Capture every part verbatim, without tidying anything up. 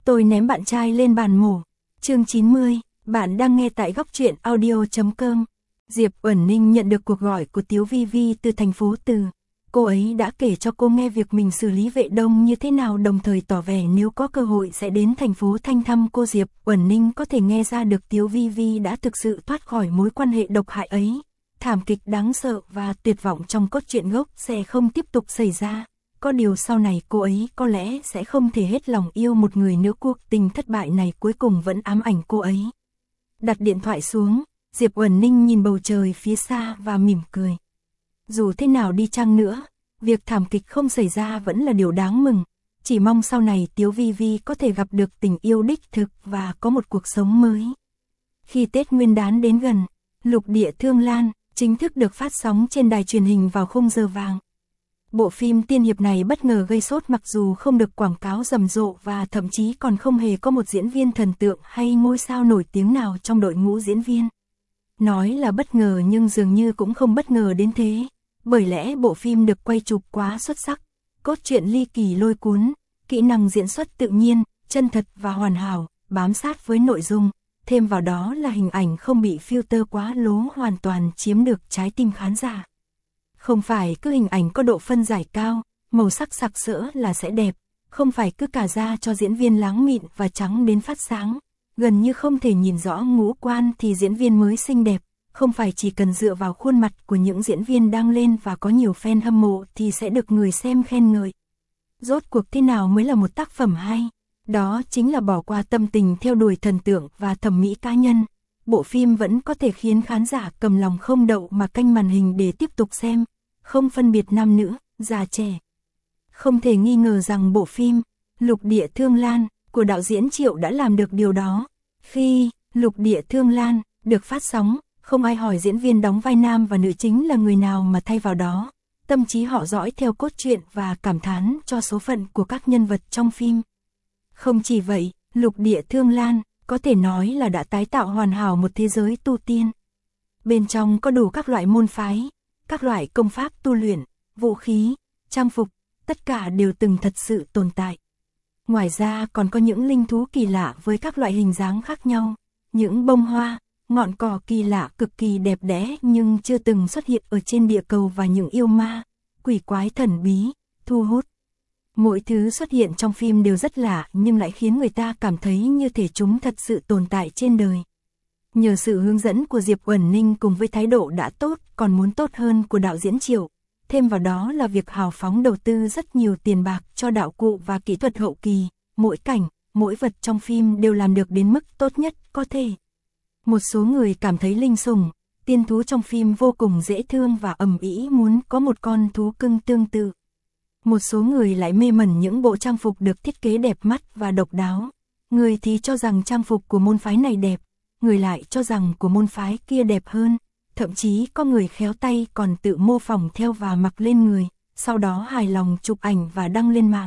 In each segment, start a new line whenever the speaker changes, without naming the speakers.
Tôi ném bạn trai lên bàn mổ. Chương chín mươi, bạn đang nghe tại góc truyện audio chấm com. Diệp Uẩn Ninh nhận được cuộc gọi của Tiếu Vi Vi từ thành phố Từ. Cô ấy đã kể cho cô nghe việc mình xử lý Vệ Đông như thế nào, đồng thời tỏ vẻ nếu có cơ hội sẽ đến thành phố Thanh thăm cô. Diệp Uẩn Ninh có thể nghe ra được Tiếu Vi Vi đã thực sự thoát khỏi mối quan hệ độc hại ấy. Thảm kịch đáng sợ và tuyệt vọng trong cốt truyện gốc sẽ không tiếp tục xảy ra. Có điều sau này cô ấy có lẽ sẽ không thể hết lòng yêu một người nữa. Cuộc tình thất bại này cuối cùng vẫn ám ảnh cô ấy. Đặt điện thoại xuống, Diệp Uẩn Ninh nhìn bầu trời phía xa và mỉm cười. Dù thế nào đi chăng nữa, việc thảm kịch không xảy ra vẫn là điều đáng mừng. Chỉ mong sau này Tiếu Vi Vi có thể gặp được tình yêu đích thực và có một cuộc sống mới. Khi Tết Nguyên đán đến gần, Lục Địa Thương Lan chính thức được phát sóng trên đài truyền hình vào khung giờ vàng. Bộ phim tiên hiệp này bất ngờ gây sốt mặc dù không được quảng cáo rầm rộ và thậm chí còn không hề có một diễn viên thần tượng hay ngôi sao nổi tiếng nào trong đội ngũ diễn viên. Nói là bất ngờ nhưng dường như cũng không bất ngờ đến thế, bởi lẽ bộ phim được quay chụp quá xuất sắc, cốt truyện ly kỳ lôi cuốn, kỹ năng diễn xuất tự nhiên, chân thật và hoàn hảo, bám sát với nội dung, thêm vào đó là hình ảnh không bị filter quá lố, hoàn toàn chiếm được trái tim khán giả. Không phải cứ hình ảnh có độ phân giải cao, màu sắc sặc sỡ là sẽ đẹp, không phải cứ cả da cho diễn viên láng mịn và trắng đến phát sáng, gần như không thể nhìn rõ ngũ quan thì diễn viên mới xinh đẹp, không phải chỉ cần dựa vào khuôn mặt của những diễn viên đang lên và có nhiều fan hâm mộ thì sẽ được người xem khen ngợi. Rốt cuộc thế nào mới là một tác phẩm hay? Đó chính là bỏ qua tâm tình theo đuổi thần tượng và thẩm mỹ cá nhân. Bộ phim vẫn có thể khiến khán giả cầm lòng không đậu mà canh màn hình để tiếp tục xem, không phân biệt nam nữ, già trẻ. Không thể nghi ngờ rằng bộ phim Lục Địa Thương Lan của đạo diễn Triệu đã làm được điều đó. Khi Lục Địa Thương Lan được phát sóng, không ai hỏi diễn viên đóng vai nam và nữ chính là người nào mà thay vào đó, tâm trí họ dõi theo cốt truyện và cảm thán cho số phận của các nhân vật trong phim. Không chỉ vậy, Lục Địa Thương Lan có thể nói là đã tái tạo hoàn hảo một thế giới tu tiên. Bên trong có đủ các loại môn phái, các loại công pháp tu luyện, vũ khí, trang phục, tất cả đều từng thật sự tồn tại. Ngoài ra còn có những linh thú kỳ lạ với các loại hình dáng khác nhau, những bông hoa, ngọn cỏ kỳ lạ cực kỳ đẹp đẽ nhưng chưa từng xuất hiện ở trên địa cầu, và những yêu ma, quỷ quái thần bí, thu hút. Mỗi thứ xuất hiện trong phim đều rất lạ nhưng lại khiến người ta cảm thấy như thể chúng thật sự tồn tại trên đời. Nhờ sự hướng dẫn của Diệp Uẩn Ninh cùng với thái độ đã tốt còn muốn tốt hơn của đạo diễn Triệu, thêm vào đó là việc hào phóng đầu tư rất nhiều tiền bạc cho đạo cụ và kỹ thuật hậu kỳ, mỗi cảnh, mỗi vật trong phim đều làm được đến mức tốt nhất có thể. Một số người cảm thấy linh sủng, tiên thú trong phim vô cùng dễ thương và ầm ĩ muốn có một con thú cưng tương tự. Một số người lại mê mẩn những bộ trang phục được thiết kế đẹp mắt và độc đáo. Người thì cho rằng trang phục của môn phái này đẹp, người lại cho rằng của môn phái kia đẹp hơn. Thậm chí có người khéo tay còn tự mô phỏng theo và mặc lên người, sau đó hài lòng chụp ảnh và đăng lên mạng.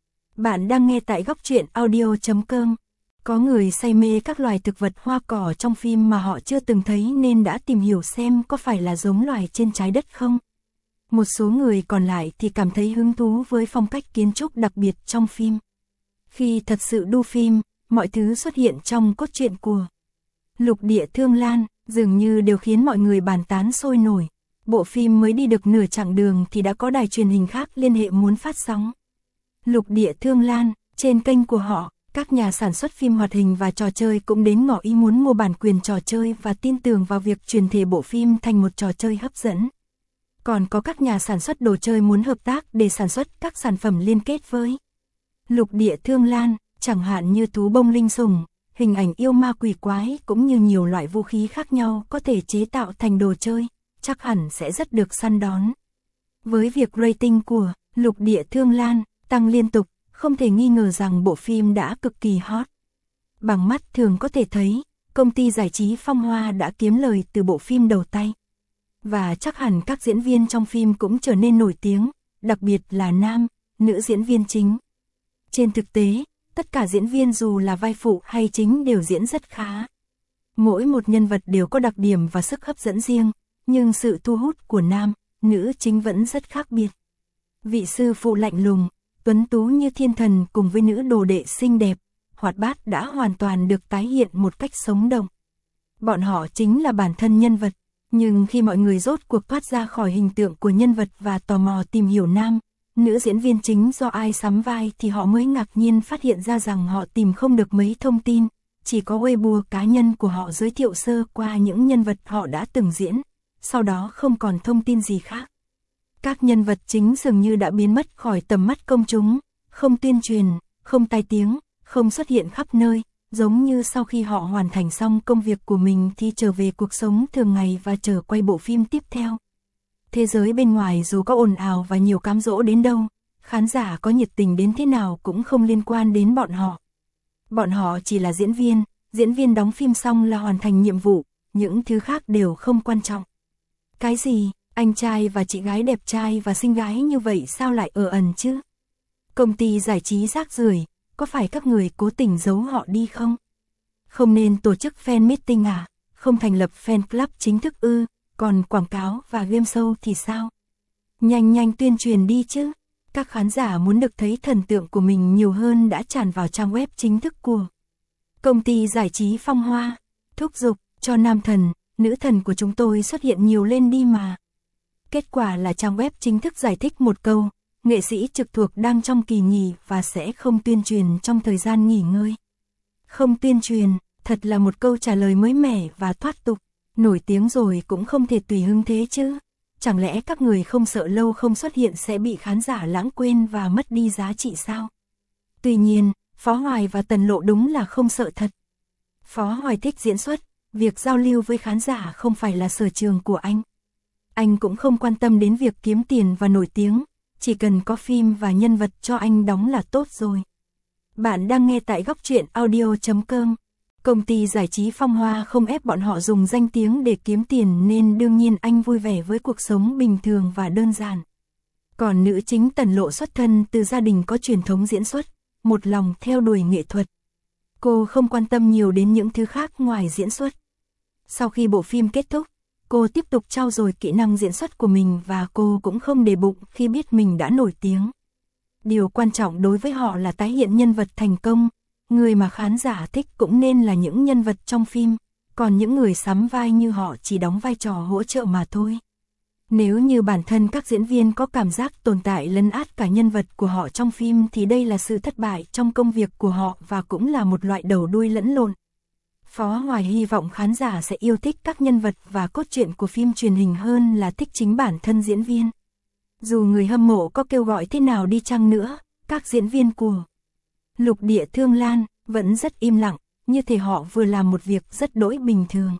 Bạn đang nghe tại góc truyện audio chấm com. Có người say mê các loài thực vật hoa cỏ trong phim mà họ chưa từng thấy nên đã tìm hiểu xem có phải là giống loài trên trái đất không. Một số người còn lại thì cảm thấy hứng thú với phong cách kiến trúc đặc biệt trong phim. Khi thật sự đu phim, mọi thứ xuất hiện trong cốt truyện của Lục Địa Thương Lan dường như đều khiến mọi người bàn tán sôi nổi. Bộ phim mới đi được nửa chặng đường thì đã có đài truyền hình khác liên hệ muốn phát sóng Lục Địa Thương Lan trên kênh của họ. Các nhà sản xuất phim hoạt hình và trò chơi cũng đến ngỏ ý muốn mua bản quyền trò chơi và tin tưởng vào việc chuyển thể bộ phim thành một trò chơi hấp dẫn. Còn có các nhà sản xuất đồ chơi muốn hợp tác để sản xuất các sản phẩm liên kết với Lục Địa Thương Lan, chẳng hạn như thú bông linh sủng, hình ảnh yêu ma quỷ quái cũng như nhiều loại vũ khí khác nhau có thể chế tạo thành đồ chơi, chắc hẳn sẽ rất được săn đón. Với việc rating của Lục Địa Thương Lan tăng liên tục, không thể nghi ngờ rằng bộ phim đã cực kỳ hot. Bằng mắt thường có thể thấy, công ty giải trí Phong Hoa đã kiếm lời từ bộ phim đầu tay. Và chắc hẳn các diễn viên trong phim cũng trở nên nổi tiếng, đặc biệt là nam, nữ diễn viên chính. Trên thực tế, tất cả diễn viên dù là vai phụ hay chính đều diễn rất khá. Mỗi một nhân vật đều có đặc điểm và sức hấp dẫn riêng, nhưng sự thu hút của nam, nữ chính vẫn rất khác biệt. Vị sư phụ lạnh lùng, tuấn tú như thiên thần cùng với nữ đồ đệ xinh đẹp, hoạt bát đã hoàn toàn được tái hiện một cách sống động. Bọn họ chính là bản thân nhân vật, nhưng khi mọi người rốt cuộc thoát ra khỏi hình tượng của nhân vật và tò mò tìm hiểu nam, nữ diễn viên chính do ai sắm vai thì họ mới ngạc nhiên phát hiện ra rằng họ tìm không được mấy thông tin, chỉ có Weibo cá nhân của họ giới thiệu sơ qua những nhân vật họ đã từng diễn, sau đó không còn thông tin gì khác. Các nhân vật chính dường như đã biến mất khỏi tầm mắt công chúng, không tuyên truyền, không tai tiếng, không xuất hiện khắp nơi, giống như sau khi họ hoàn thành xong công việc của mình thì trở về cuộc sống thường ngày và chờ quay bộ phim tiếp theo. Thế giới bên ngoài dù có ồn ào và nhiều cám dỗ đến đâu, khán giả có nhiệt tình đến thế nào cũng không liên quan đến bọn họ. Bọn họ chỉ là diễn viên, diễn viên đóng phim xong là hoàn thành nhiệm vụ, những thứ khác đều không quan trọng. Cái gì, anh trai và chị gái đẹp trai và xinh gái như vậy sao lại ở ẩn chứ? Công ty giải trí rác rưởi, có phải các người cố tình giấu họ đi không? Không nên tổ chức fan meeting à? Không thành lập fan club chính thức ư? Còn quảng cáo và game show thì sao? Nhanh nhanh tuyên truyền đi chứ. Các khán giả muốn được thấy thần tượng của mình nhiều hơn đã tràn vào trang web chính thức của công ty giải trí Phong Hoa. Thúc giục cho nam thần, nữ thần của chúng tôi xuất hiện nhiều lên đi mà. Kết quả là trang web chính thức giải thích một câu, nghệ sĩ trực thuộc đang trong kỳ nghỉ và sẽ không tuyên truyền trong thời gian nghỉ ngơi. Không tuyên truyền, thật là một câu trả lời mới mẻ và thoát tục. Nổi tiếng rồi cũng không thể tùy hứng thế chứ. Chẳng lẽ các người không sợ lâu không xuất hiện sẽ bị khán giả lãng quên và mất đi giá trị sao? Tuy nhiên, Phó Hoài và Tần Lộ đúng là không sợ thật. Phó Hoài thích diễn xuất, việc giao lưu với khán giả không phải là sở trường của anh. Anh cũng không quan tâm đến việc kiếm tiền và nổi tiếng, chỉ cần có phim và nhân vật cho anh đóng là tốt rồi. Bạn đang nghe tại góc truyện audio chấm com. Công ty giải trí Phong Hoa không ép bọn họ dùng danh tiếng để kiếm tiền nên đương nhiên anh vui vẻ với cuộc sống bình thường và đơn giản. Còn nữ chính Tần Lộ xuất thân từ gia đình có truyền thống diễn xuất, một lòng theo đuổi nghệ thuật. Cô không quan tâm nhiều đến những thứ khác ngoài diễn xuất. Sau khi bộ phim kết thúc, cô tiếp tục trau dồi kỹ năng diễn xuất của mình và cô cũng không để bụng khi biết mình đã nổi tiếng. Điều quan trọng đối với họ là tái hiện nhân vật thành công. Người mà khán giả thích cũng nên là những nhân vật trong phim, còn những người sắm vai như họ chỉ đóng vai trò hỗ trợ mà thôi. Nếu như bản thân các diễn viên có cảm giác tồn tại lấn át cả nhân vật của họ trong phim thì đây là sự thất bại trong công việc của họ và cũng là một loại đầu đuôi lẫn lộn. Phó Hoài hy vọng khán giả sẽ yêu thích các nhân vật và cốt truyện của phim truyền hình hơn là thích chính bản thân diễn viên. Dù người hâm mộ có kêu gọi thế nào đi chăng nữa, các diễn viên của Lục Địa Thương Lan vẫn rất im lặng, như thể họ vừa làm một việc rất đỗi bình thường.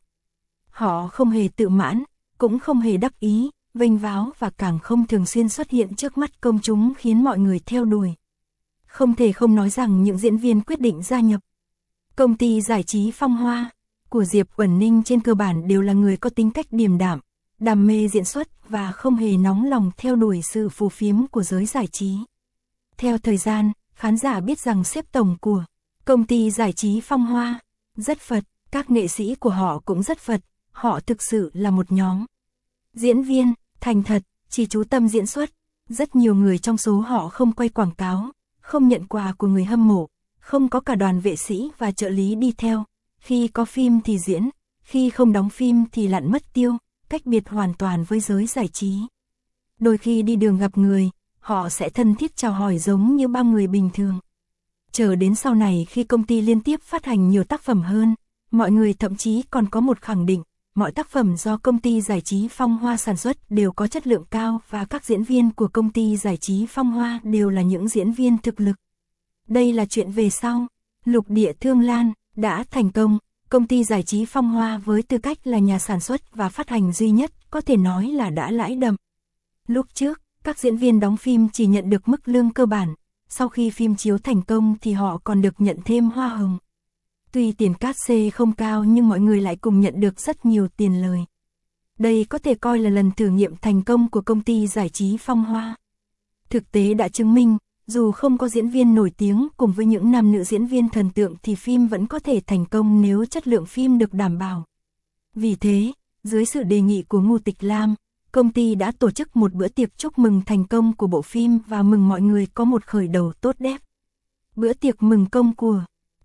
Họ không hề tự mãn, cũng không hề đắc ý, vênh váo và càng không thường xuyên xuất hiện trước mắt công chúng khiến mọi người theo đuổi. Không thể không nói rằng những diễn viên quyết định gia nhập công ty giải trí Phong Hoa của Diệp Uẩn Ninh trên cơ bản đều là người có tính cách điềm đạm, đam mê diễn xuất và không hề nóng lòng theo đuổi sự phù phiếm của giới giải trí. Theo thời gian, khán giả biết rằng sếp tổng của công ty giải trí Phong Hoa rất Phật, các nghệ sĩ của họ cũng rất Phật, họ thực sự là một nhóm diễn viên thành thật, chỉ chú tâm diễn xuất. Rất nhiều người trong số họ không quay quảng cáo, không nhận quà của người hâm mộ, không có cả đoàn vệ sĩ và trợ lý đi theo. Khi có phim thì diễn, khi không đóng phim thì lặn mất tiêu, cách biệt hoàn toàn với giới giải trí. Đôi khi đi đường gặp người, họ sẽ thân thiết chào hỏi giống như bao người bình thường. Chờ đến sau này khi công ty liên tiếp phát hành nhiều tác phẩm hơn, mọi người thậm chí còn có một khẳng định, mọi tác phẩm do công ty giải trí Phong Hoa sản xuất đều có chất lượng cao và các diễn viên của công ty giải trí Phong Hoa đều là những diễn viên thực lực. Đây là chuyện về sau. Lục Địa Thương Lan đã thành công, công ty giải trí Phong Hoa với tư cách là nhà sản xuất và phát hành duy nhất có thể nói là đã lãi đậm. Lúc trước, các diễn viên đóng phim chỉ nhận được mức lương cơ bản, sau khi phim chiếu thành công thì họ còn được nhận thêm hoa hồng. Tuy tiền cát xê không cao nhưng mọi người lại cùng nhận được rất nhiều tiền lời. Đây có thể coi là lần thử nghiệm thành công của công ty giải trí Phong Hoa. Thực tế đã chứng minh, dù không có diễn viên nổi tiếng cùng với những nam nữ diễn viên thần tượng thì phim vẫn có thể thành công nếu chất lượng phim được đảm bảo. Vì thế, dưới sự đề nghị của Ngô Tịch Lam, công ty đã tổ chức một bữa tiệc chúc mừng thành công của bộ phim và mừng mọi người có một khởi đầu tốt đẹp. Bữa tiệc mừng công của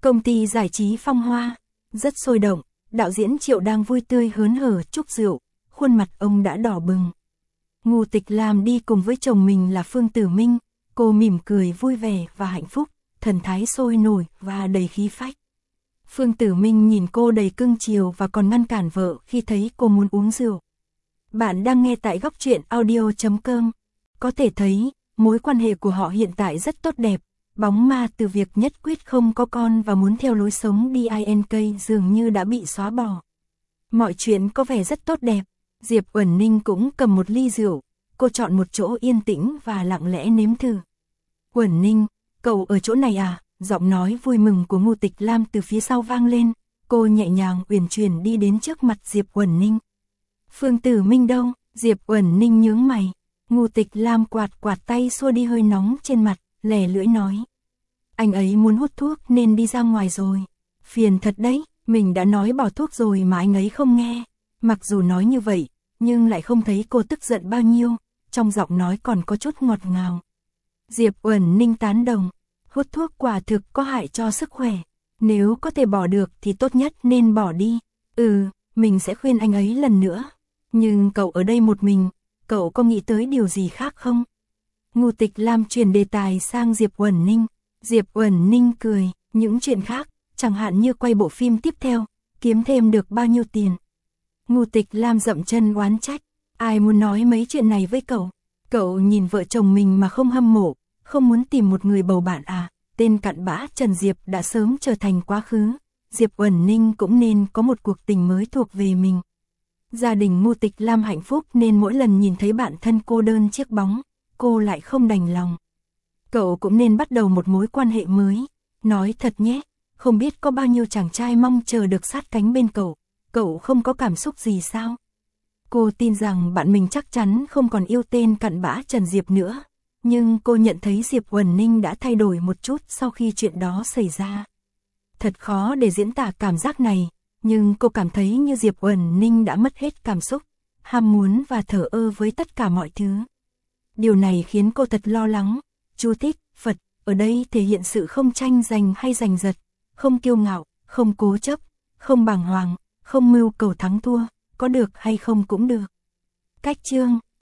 Công ty giải trí Phong Hoa, rất sôi động, đạo diễn Triệu đang vui tươi hớn hở chúc rượu, khuôn mặt ông đã đỏ bừng. Ngô Tịch Lam đi cùng với chồng mình là Phương Tử Minh, cô mỉm cười vui vẻ và hạnh phúc, thần thái sôi nổi và đầy khí phách. Phương Tử Minh nhìn cô đầy cưng chiều và còn ngăn cản vợ khi thấy cô muốn uống rượu. Bạn đang nghe tại góc truyện audio chấm com. Có thể thấy, mối quan hệ của họ hiện tại rất tốt đẹp, bóng ma từ việc nhất quyết không có con và muốn theo lối sống đê i en ca dường như đã bị xóa bỏ. Mọi chuyện có vẻ rất tốt đẹp, Diệp Uẩn Ninh cũng cầm một ly rượu, cô chọn một chỗ yên tĩnh và lặng lẽ nếm thử. Uẩn Ninh, cậu ở chỗ này à? Giọng nói vui mừng của Ngô Tịch Lam từ phía sau vang lên, cô nhẹ nhàng uyển chuyển đi đến trước mặt Diệp Uẩn Ninh. Phương Tử Minh đâu? Diệp Uẩn Ninh nhướng mày. Ngô Tịch Lam quạt quạt tay xua đi hơi nóng trên mặt, lè lưỡi nói. Anh ấy muốn hút thuốc nên đi ra ngoài rồi. Phiền thật đấy, mình đã nói bỏ thuốc rồi mà anh ấy không nghe. Mặc dù nói như vậy, nhưng lại không thấy cô tức giận bao nhiêu, trong giọng nói còn có chút ngọt ngào. Diệp Uẩn Ninh tán đồng, hút thuốc quả thực có hại cho sức khỏe. Nếu có thể bỏ được thì tốt nhất nên bỏ đi. Ừ, mình sẽ khuyên anh ấy lần nữa. Nhưng cậu ở đây một mình, cậu có nghĩ tới điều gì khác không? Ngô Tịch Lam chuyển đề tài sang Diệp Uẩn Ninh. Diệp Uẩn Ninh cười, những chuyện khác, chẳng hạn như quay bộ phim tiếp theo, kiếm thêm được bao nhiêu tiền. Ngô Tịch Lam dậm chân oán trách, ai muốn nói mấy chuyện này với cậu? Cậu nhìn vợ chồng mình mà không hâm mộ, không muốn tìm một người bầu bạn à? Tên cặn bã Trần Diệp đã sớm trở thành quá khứ, Diệp Uẩn Ninh cũng nên có một cuộc tình mới thuộc về mình. Gia đình Ngô Tịch Lam hạnh phúc nên mỗi lần nhìn thấy bạn thân cô đơn chiếc bóng, cô lại không đành lòng. Cậu cũng nên bắt đầu một mối quan hệ mới. Nói thật nhé, không biết có bao nhiêu chàng trai mong chờ được sát cánh bên cậu. Cậu không có cảm xúc gì sao? Cô tin rằng bạn mình chắc chắn không còn yêu tên cặn bã Trần Diệp nữa. Nhưng cô nhận thấy Diệp Uẩn Ninh đã thay đổi một chút sau khi chuyện đó xảy ra. Thật khó để diễn tả cảm giác này, nhưng cô cảm thấy như Diệp Uẩn Ninh đã mất hết cảm xúc, ham muốn và thờ ơ với tất cả mọi thứ. Điều này khiến cô thật lo lắng. Chú thích, Phật, ở đây thể hiện sự không tranh giành hay giành giật, không kiêu ngạo, không cố chấp, không bàng hoàng, không mưu cầu thắng thua, có được hay không cũng được. Cách chương